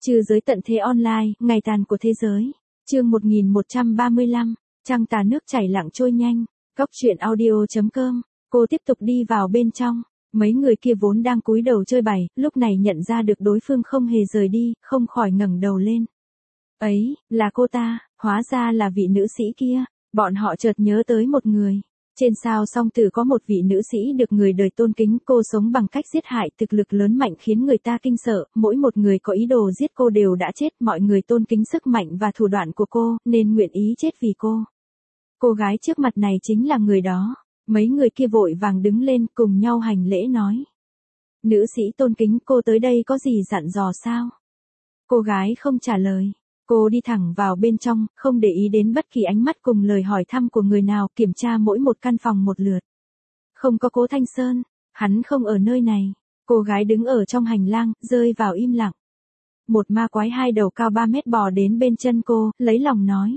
Trừ giới tận thế online, ngày tàn của thế giới. Chương 1135, trăng tà nước chảy lặng trôi nhanh. Góc truyện audio.com. Cô tiếp tục đi vào bên trong. Mấy người kia vốn đang cúi đầu chơi bày, lúc này nhận ra được đối phương không hề rời đi, không khỏi ngẩng đầu lên. Ấy, là cô ta, hóa ra là vị nữ sĩ kia. Bọn họ chợt nhớ tới một người. Trên sao song tử có một vị nữ sĩ được người đời tôn kính, cô sống bằng cách giết hại, thực lực lớn mạnh khiến người ta kinh sợ, mỗi một người có ý đồ giết cô đều đã chết, mọi người tôn kính sức mạnh và thủ đoạn của cô, nên nguyện ý chết vì cô. Cô gái trước mặt này chính là người đó. Mấy người kia vội vàng đứng lên cùng nhau hành lễ nói. Nữ sĩ tôn kính, cô tới đây có gì dặn dò sao? Cô gái không trả lời. Cô đi thẳng vào bên trong, không để ý đến bất kỳ ánh mắt cùng lời hỏi thăm của người nào, kiểm tra mỗi một căn phòng một lượt. Không có Cố Thanh Sơn, hắn không ở nơi này. Cô gái đứng ở trong hành lang, rơi vào im lặng. Một ma quái hai đầu cao 3 mét bò đến bên chân cô, lấy lòng nói.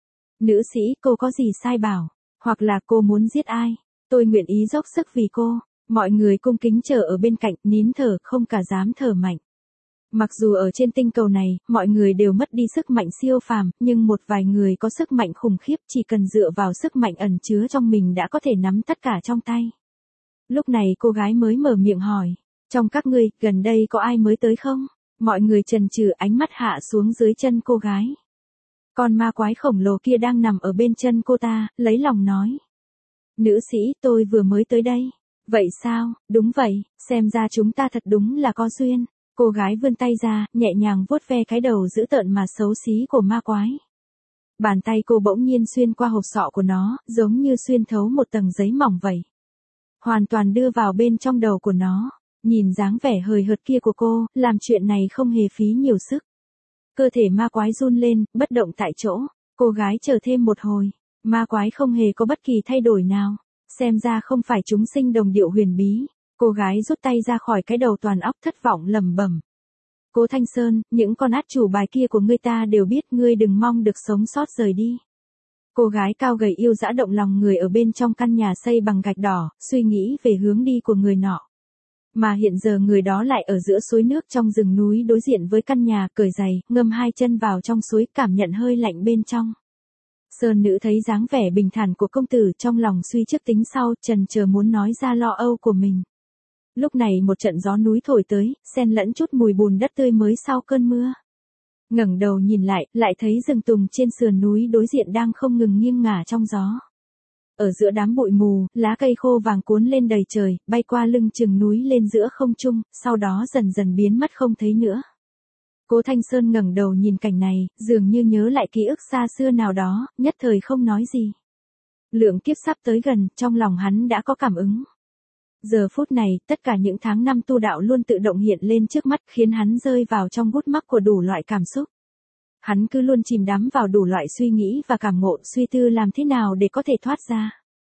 Nữ sĩ, cô có gì sai bảo? Hoặc là cô muốn giết ai? Tôi nguyện ý dốc sức vì cô. Mọi người cung kính chờ ở bên cạnh, nín thở, không cả dám thở mạnh. Mặc dù ở trên tinh cầu này, mọi người đều mất đi sức mạnh siêu phàm, nhưng một vài người có sức mạnh khủng khiếp, chỉ cần dựa vào sức mạnh ẩn chứa trong mình đã có thể nắm tất cả trong tay. Lúc này cô gái mới mở miệng hỏi, trong các ngươi, gần đây có ai mới tới không? Mọi người chần chừ, ánh mắt hạ xuống dưới chân cô gái. Con ma quái khổng lồ kia đang nằm ở bên chân cô ta, lấy lòng nói. Nữ sĩ, tôi vừa mới tới đây. Vậy sao? Đúng vậy, xem ra chúng ta thật đúng là có duyên. Cô gái vươn tay ra, nhẹ nhàng vuốt ve cái đầu dữ tợn mà xấu xí của ma quái. Bàn tay cô bỗng nhiên xuyên qua hộp sọ của nó, giống như xuyên thấu một tầng giấy mỏng vậy. Hoàn toàn đưa vào bên trong đầu của nó. Nhìn dáng vẻ hời hợt kia của cô, làm chuyện này không hề phí nhiều sức. Cơ thể ma quái run lên, bất động tại chỗ. Cô gái chờ thêm một hồi. Ma quái không hề có bất kỳ thay đổi nào. Xem ra không phải chúng sinh đồng điệu huyền bí. Cô gái rút tay ra khỏi cái đầu toàn óc thất vọng lẩm bẩm. Cố Thanh Sơn, những con át chủ bài kia của ngươi ta đều biết, ngươi đừng mong được sống sót rời đi. Cô gái cao gầy yêu dã động lòng người ở bên trong căn nhà xây bằng gạch đỏ, suy nghĩ về hướng đi của người nọ. Mà hiện giờ người đó lại ở giữa suối nước trong rừng núi đối diện với căn nhà, cởi giày, ngâm hai chân vào trong suối, cảm nhận hơi lạnh bên trong. Sơn nữ thấy dáng vẻ bình thản của công tử, trong lòng suy trước tính sau, chần chờ muốn nói ra lo âu của mình. Lúc này một trận gió núi thổi tới, xen lẫn chút mùi bùn đất tươi mới sau cơn mưa. Ngẩng đầu nhìn lại thấy rừng tùng trên sườn núi đối diện đang không ngừng nghiêng ngả trong gió. Ở giữa đám bụi mù, lá cây khô vàng cuốn lên đầy trời, bay qua lưng chừng núi lên giữa không trung, sau đó dần dần biến mất không thấy nữa. Cố Thanh Sơn ngẩng đầu nhìn cảnh này, dường như nhớ lại ký ức xa xưa nào đó, nhất thời không nói gì. Lượng kiếp sắp tới gần, trong lòng hắn đã có cảm ứng. Giờ phút này, tất cả những tháng năm tu đạo luôn tự động hiện lên trước mắt, khiến hắn rơi vào trong gút mắc của đủ loại cảm xúc. Hắn cứ luôn chìm đắm vào đủ loại suy nghĩ và cảm ngộ, suy tư làm thế nào để có thể thoát ra.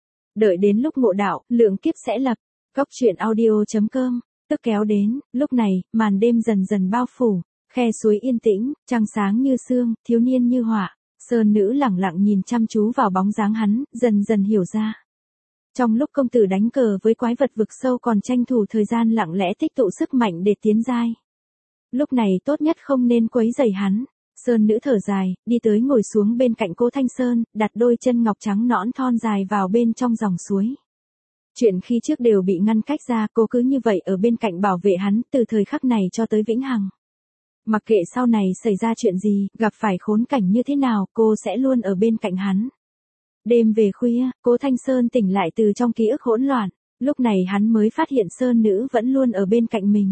Đợi đến lúc ngộ đạo, lượng kiếp sẽ lập. Góc truyện audio.com, tức kéo đến, lúc này, màn đêm dần dần bao phủ, khe suối yên tĩnh, trăng sáng như sương, thiếu niên như họa. Sơn nữ lẳng lặng nhìn chăm chú vào bóng dáng hắn, dần dần hiểu ra. Trong lúc công tử đánh cờ với quái vật vực sâu còn tranh thủ thời gian lặng lẽ tích tụ sức mạnh để tiến giai. Lúc này tốt nhất không nên quấy rầy hắn. Sơn nữ thở dài, đi tới ngồi xuống bên cạnh Cố Thanh Sơn, đặt đôi chân ngọc trắng nõn thon dài vào bên trong dòng suối. Chuyện khi trước đều bị ngăn cách ra, cô cứ như vậy ở bên cạnh bảo vệ hắn từ thời khắc này cho tới vĩnh hằng. Mặc kệ sau này xảy ra chuyện gì, gặp phải khốn cảnh như thế nào, cô sẽ luôn ở bên cạnh hắn. Đêm về khuya, Cố Thanh Sơn tỉnh lại từ trong ký ức hỗn loạn, lúc này hắn mới phát hiện Sơn nữ vẫn luôn ở bên cạnh mình.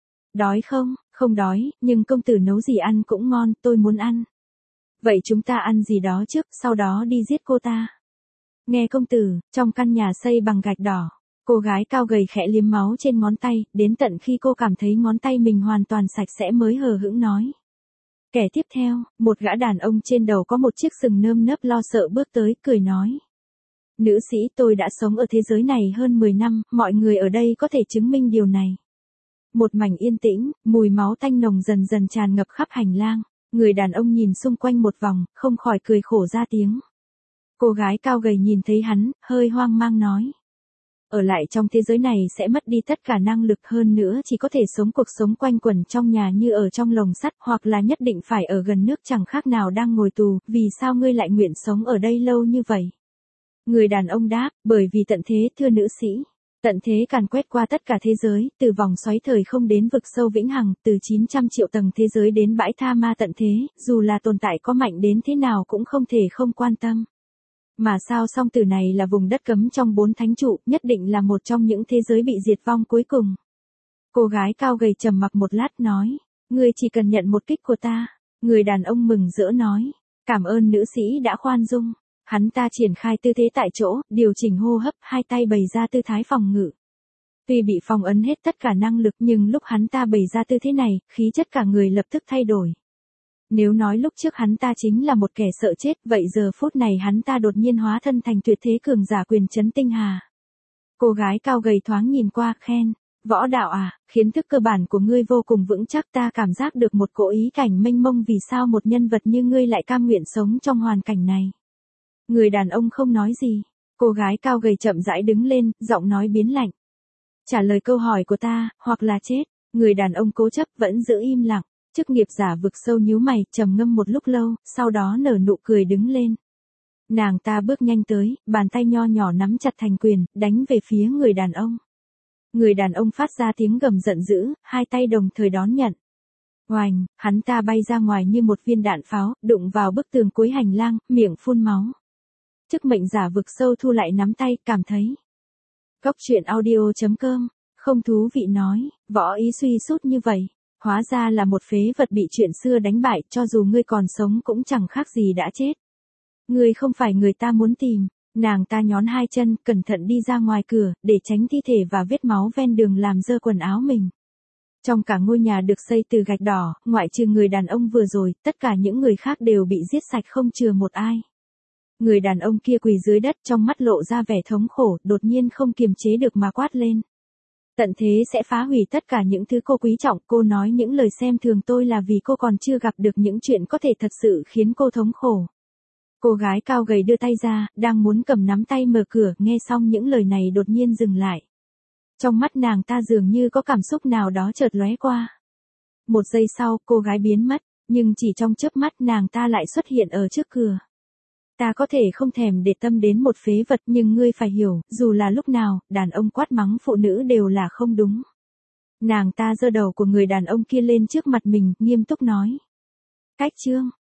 Đói không? Không đói, nhưng công tử nấu gì ăn cũng ngon, tôi muốn ăn. Vậy chúng ta ăn gì đó trước, sau đó đi giết cô ta. Nghe công tử, trong căn nhà xây bằng gạch đỏ, cô gái cao gầy khẽ liếm máu trên ngón tay, đến tận khi cô cảm thấy ngón tay mình hoàn toàn sạch sẽ mới hờ hững nói. Kẻ tiếp theo, một gã đàn ông trên đầu có một chiếc sừng nơm nớp lo sợ bước tới, cười nói. Nữ sĩ, tôi đã sống ở thế giới này hơn 10 năm, mọi người ở đây có thể chứng minh điều này. Một mảnh yên tĩnh, mùi máu tanh nồng dần dần tràn ngập khắp hành lang. Người đàn ông nhìn xung quanh một vòng, không khỏi cười khổ ra tiếng. Cô gái cao gầy nhìn thấy hắn, hơi hoang mang nói. Ở lại trong thế giới này sẽ mất đi tất cả năng lực, hơn nữa chỉ có thể sống cuộc sống quanh quẩn trong nhà như ở trong lồng sắt, hoặc là nhất định phải ở gần nước, chẳng khác nào đang ngồi tù. Vì sao ngươi lại nguyện sống ở đây lâu như vậy? Người đàn ông đáp, bởi vì tận thế, thưa nữ sĩ. Tận thế càn quét qua tất cả thế giới, từ vòng xoáy thời không đến vực sâu vĩnh hằng, từ 900 triệu tầng thế giới đến bãi tha ma tận thế, dù là tồn tại có mạnh đến thế nào cũng không thể không quan tâm. Mà sao song tử này là vùng đất cấm trong 4 thánh trụ, nhất định là một trong những thế giới bị diệt vong cuối cùng. Cô gái cao gầy trầm mặc một lát nói, ngươi chỉ cần nhận một kích của ta. Người đàn ông mừng rỡ nói, cảm ơn nữ sĩ đã khoan dung. Hắn ta triển khai tư thế tại chỗ, điều chỉnh hô hấp, hai tay bày ra tư thái phòng ngự. Tuy bị phong ấn hết tất cả năng lực nhưng lúc hắn ta bày ra tư thế này, khí chất cả người lập tức thay đổi. Nếu nói lúc trước hắn ta chính là một kẻ sợ chết, vậy giờ phút này hắn ta đột nhiên hóa thân thành tuyệt thế cường giả quyền chấn tinh hà. Cô gái cao gầy thoáng nhìn qua, khen, võ đạo à, kiến thức cơ bản của ngươi vô cùng vững chắc, ta cảm giác được một cỗ ý cảnh mênh mông, vì sao một nhân vật như ngươi lại cam nguyện sống trong hoàn cảnh này. Người đàn ông không nói gì, cô gái cao gầy chậm rãi đứng lên, giọng nói biến lạnh. Trả lời câu hỏi của ta, hoặc là chết. Người đàn ông cố chấp vẫn giữ im lặng. Chức nghiệp giả vực sâu nhíu mày, trầm ngâm một lúc lâu, sau đó nở nụ cười đứng lên. Nàng ta bước nhanh tới, bàn tay nho nhỏ nắm chặt thành quyền, đánh về phía người đàn ông. Người đàn ông phát ra tiếng gầm giận dữ, hai tay đồng thời đón nhận. Oành, hắn ta bay ra ngoài như một viên đạn pháo, đụng vào bức tường cuối hành lang, miệng phun máu. Chức mệnh giả vực sâu thu lại nắm tay, cảm thấy. Góc truyện audio.com, không thú vị nói, võ ý suy sút như vậy. Hóa ra là một phế vật bị chuyện xưa đánh bại, cho dù ngươi còn sống cũng chẳng khác gì đã chết. Ngươi không phải người ta muốn tìm. Nàng ta nhón hai chân, cẩn thận đi ra ngoài cửa, để tránh thi thể và vết máu ven đường làm dơ quần áo mình. Trong cả ngôi nhà được xây từ gạch đỏ, ngoại trừ người đàn ông vừa rồi, tất cả những người khác đều bị giết sạch không chừa một ai. Người đàn ông kia quỳ dưới đất, trong mắt lộ ra vẻ thống khổ, đột nhiên không kiềm chế được mà quát lên. Tận thế sẽ phá hủy tất cả những thứ cô quý trọng, cô nói những lời xem thường tôi là vì cô còn chưa gặp được những chuyện có thể thật sự khiến cô thống khổ. Cô gái cao gầy đưa tay ra, đang muốn cầm nắm tay mở cửa, nghe xong những lời này đột nhiên dừng lại. Trong mắt nàng ta dường như có cảm xúc nào đó chợt lóe qua. Một giây sau, cô gái biến mất, nhưng chỉ trong chớp mắt nàng ta lại xuất hiện ở trước cửa. Ta có thể không thèm để tâm đến một phế vật, nhưng ngươi phải hiểu, dù là lúc nào, đàn ông quát mắng phụ nữ đều là không đúng. Nàng ta giơ đầu của người đàn ông kia lên trước mặt mình, nghiêm túc nói. Cách chương.